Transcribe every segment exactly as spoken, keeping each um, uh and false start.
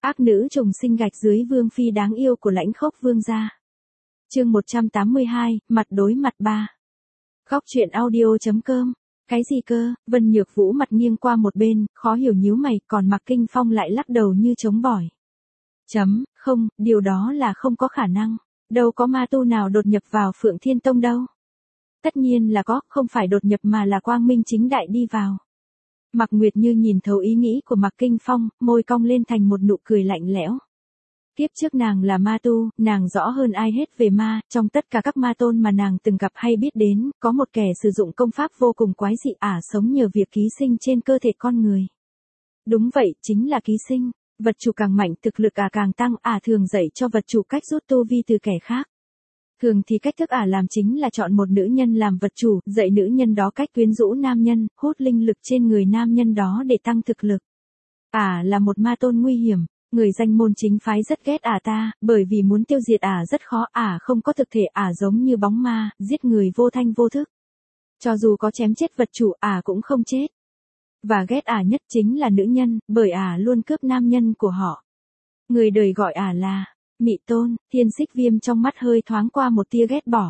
Ác nữ trùng sinh gạch dưới vương phi đáng yêu của Lãnh Khốc vương gia. Chương một trăm tám mươi hai, mặt đối mặt ba. Góc truyện audio.com. Cái gì cơ? Vân Nhược Vũ mặt nghiêng qua một bên, khó hiểu nhíu mày, còn Mạc Kinh Phong lại lắc đầu như trống bỏi. Chấm, không, điều đó là không có khả năng. Đâu có ma tu nào đột nhập vào Phượng Thiên Tông đâu. Tất nhiên là có, không phải đột nhập mà là quang minh chính đại đi vào. Mạc Nguyệt Như nhìn thấu ý nghĩ của Mạc Kinh Phong, môi cong lên thành một nụ cười lạnh lẽo. Kiếp trước nàng là ma tu, nàng rõ hơn ai hết về ma, trong tất cả các ma tôn mà nàng từng gặp hay biết đến, có một kẻ sử dụng công pháp vô cùng quái dị ả sống nhờ việc ký sinh trên cơ thể con người. Đúng vậy, chính là ký sinh, vật chủ càng mạnh thực lực ả càng tăng, ả thường dạy cho vật chủ cách rút tu vi từ kẻ khác. Thường thì cách thức ả làm chính là chọn một nữ nhân làm vật chủ, dạy nữ nhân đó cách quyến rũ nam nhân, hút linh lực trên người nam nhân đó để tăng thực lực. Ả là một ma tôn nguy hiểm. Người danh môn chính phái rất ghét ả ta, bởi vì muốn tiêu diệt ả rất khó, ả không có thực thể, ả giống như bóng ma, giết người vô thanh vô thức. Cho dù có chém chết vật chủ, ả cũng không chết. Và ghét ả nhất chính là nữ nhân, bởi ả luôn cướp nam nhân của họ. Người đời gọi ả là Mị Tôn. Thiên Xích Viêm trong mắt hơi thoáng qua một tia ghét bỏ.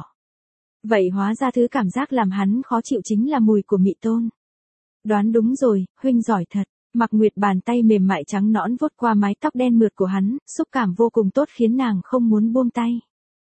Vậy hóa ra thứ cảm giác làm hắn khó chịu chính là mùi của Mị Tôn. Đoán đúng rồi, huynh giỏi thật. Mạc Nguyệt bàn tay mềm mại trắng nõn vuốt qua mái tóc đen mượt của hắn, xúc cảm vô cùng tốt khiến nàng không muốn buông tay.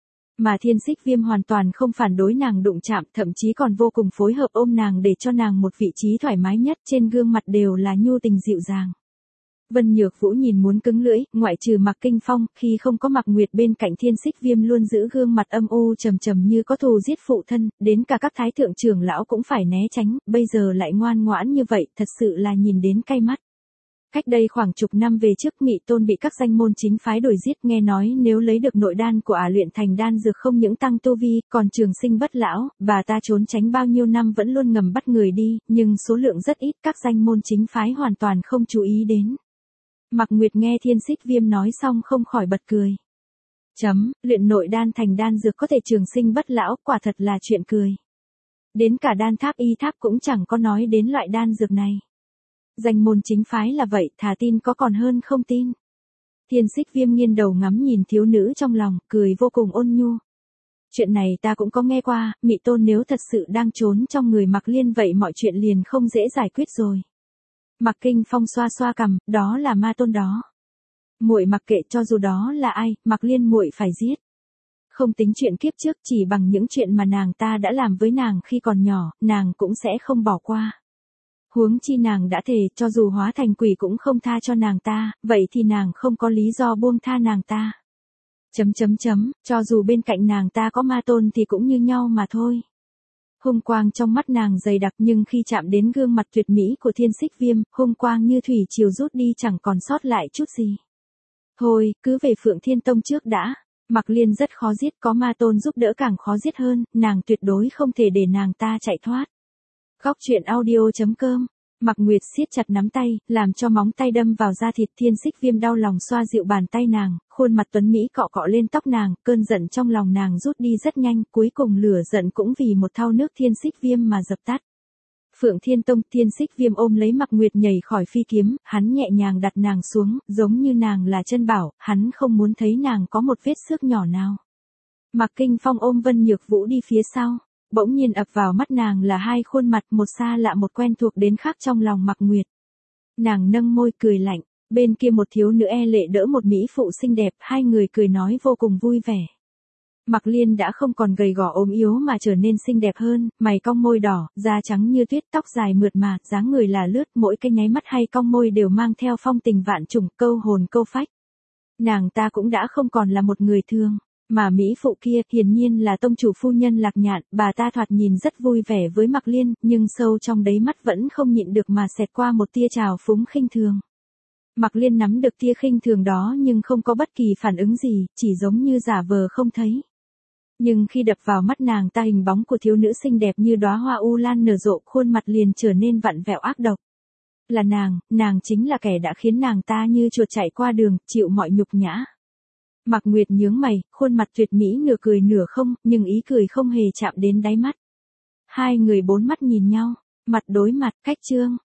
Mà Thiên Xích Viêm hoàn toàn không phản đối nàng đụng chạm, thậm chí còn vô cùng phối hợp ôm nàng để cho nàng một vị trí thoải mái nhất, trên gương mặt đều là nhu tình dịu dàng. Vân Nhược Vũ nhìn muốn cứng lưỡi, ngoại trừ Mạc Kinh Phong, khi không có Mạc Nguyệt bên cạnh Thiên Xích Viêm luôn giữ gương mặt âm u trầm trầm như có thù giết phụ thân, đến cả các thái thượng trưởng lão cũng phải né tránh, bây giờ lại ngoan ngoãn như vậy, thật sự là nhìn đến cay mắt. Cách đây khoảng chục năm về trước Mị Tôn bị các danh môn chính phái đuổi giết, nghe nói nếu lấy được nội đan của ả luyện thành đan dược không những tăng tu vi, còn trường sinh bất lão, bà ta trốn tránh bao nhiêu năm vẫn luôn ngầm bắt người đi, nhưng số lượng rất ít, các danh môn chính phái hoàn toàn không chú ý đến. Mạc Nguyệt nghe Thiên Xích Viêm nói xong không khỏi bật cười. Chấm, luyện nội đan thành đan dược có thể trường sinh bất lão, quả thật là chuyện cười. Đến cả đan tháp y tháp cũng chẳng có nói đến loại đan dược này. Danh môn chính phái là vậy, thà tin có còn hơn không tin. Thiên Xích Viêm nghiêng đầu ngắm nhìn thiếu nữ trong lòng, cười vô cùng ôn nhu. Chuyện này ta cũng có nghe qua, Mị Tôn nếu thật sự đang trốn trong người Mạc Liên vậy mọi chuyện liền không dễ giải quyết rồi. Mạc Kinh Phong xoa xoa cằm, đó là ma tôn đó. Muội mặc kệ, cho dù đó là ai, Mạc Liên muội phải giết. Không tính chuyện kiếp trước, chỉ bằng những chuyện mà nàng ta đã làm với nàng khi còn nhỏ, nàng cũng sẽ không bỏ qua. Huống chi nàng đã thề, cho dù hóa thành quỷ cũng không tha cho nàng ta, vậy thì nàng không có lý do buông tha nàng ta. Chấm chấm chấm, cho dù bên cạnh nàng ta có ma tôn thì cũng như nhau mà thôi. Hung quang trong mắt nàng dày đặc nhưng khi chạm đến gương mặt tuyệt mỹ của Thiên Xích Viêm, hung quang như thủy triều rút đi chẳng còn sót lại chút gì. Thôi, cứ về Phượng Thiên Tông trước đã. Mạc Liên rất khó giết, có ma tôn giúp đỡ càng khó giết hơn, nàng tuyệt đối không thể để nàng ta chạy thoát. Góc truyện audio.com. Mạc Nguyệt siết chặt nắm tay, làm cho móng tay đâm vào da thịt. Thiên Xích Viêm đau lòng xoa dịu bàn tay nàng, khuôn mặt tuấn mỹ cọ cọ lên tóc nàng, cơn giận trong lòng nàng rút đi rất nhanh, cuối cùng lửa giận cũng vì một thau nước Thiên Xích Viêm mà dập tắt. Phượng Thiên Tông. Thiên Xích Viêm ôm lấy Mạc Nguyệt nhảy khỏi phi kiếm, hắn nhẹ nhàng đặt nàng xuống, giống như nàng là chân bảo, hắn không muốn thấy nàng có một vết xước nhỏ nào. Mạc Kinh Phong ôm Vân Nhược Vũ đi phía sau. Bỗng nhiên ập vào mắt nàng là hai khuôn mặt, một xa lạ một quen thuộc đến khác trong lòng Mạc Nguyệt. Nàng nâng môi cười lạnh, bên kia một thiếu nữ e lệ đỡ một mỹ phụ xinh đẹp, hai người cười nói vô cùng vui vẻ. Mạc Liên đã không còn gầy gò ốm yếu mà trở nên xinh đẹp hơn, mày cong môi đỏ, da trắng như tuyết, tóc dài mượt mà, dáng người là lướt, mỗi cái nháy mắt hay cong môi đều mang theo phong tình vạn trùng, câu hồn câu phách. Nàng ta cũng đã không còn là một người thường. Mà mỹ phụ kia, hiển nhiên là tông chủ phu nhân Lạc Nhạn, bà ta thoạt nhìn rất vui vẻ với Mạc Liên, nhưng sâu trong đáy mắt vẫn không nhịn được mà xẹt qua một tia trào phúng khinh thường. Mạc Liên nắm được tia khinh thường đó nhưng không có bất kỳ phản ứng gì, chỉ giống như giả vờ không thấy. Nhưng khi đập vào mắt nàng ta hình bóng của thiếu nữ xinh đẹp như đóa hoa u lan nở rộ, khuôn mặt liền trở nên vặn vẹo ác độc. Là nàng, nàng chính là kẻ đã khiến nàng ta như chuột chạy qua đường, chịu mọi nhục nhã. Mạc Nguyệt nhướng mày, khuôn mặt tuyệt mỹ nửa cười nửa không, nhưng ý cười không hề chạm đến đáy mắt. Hai người bốn mắt nhìn nhau, mặt đối mặt, cách chương.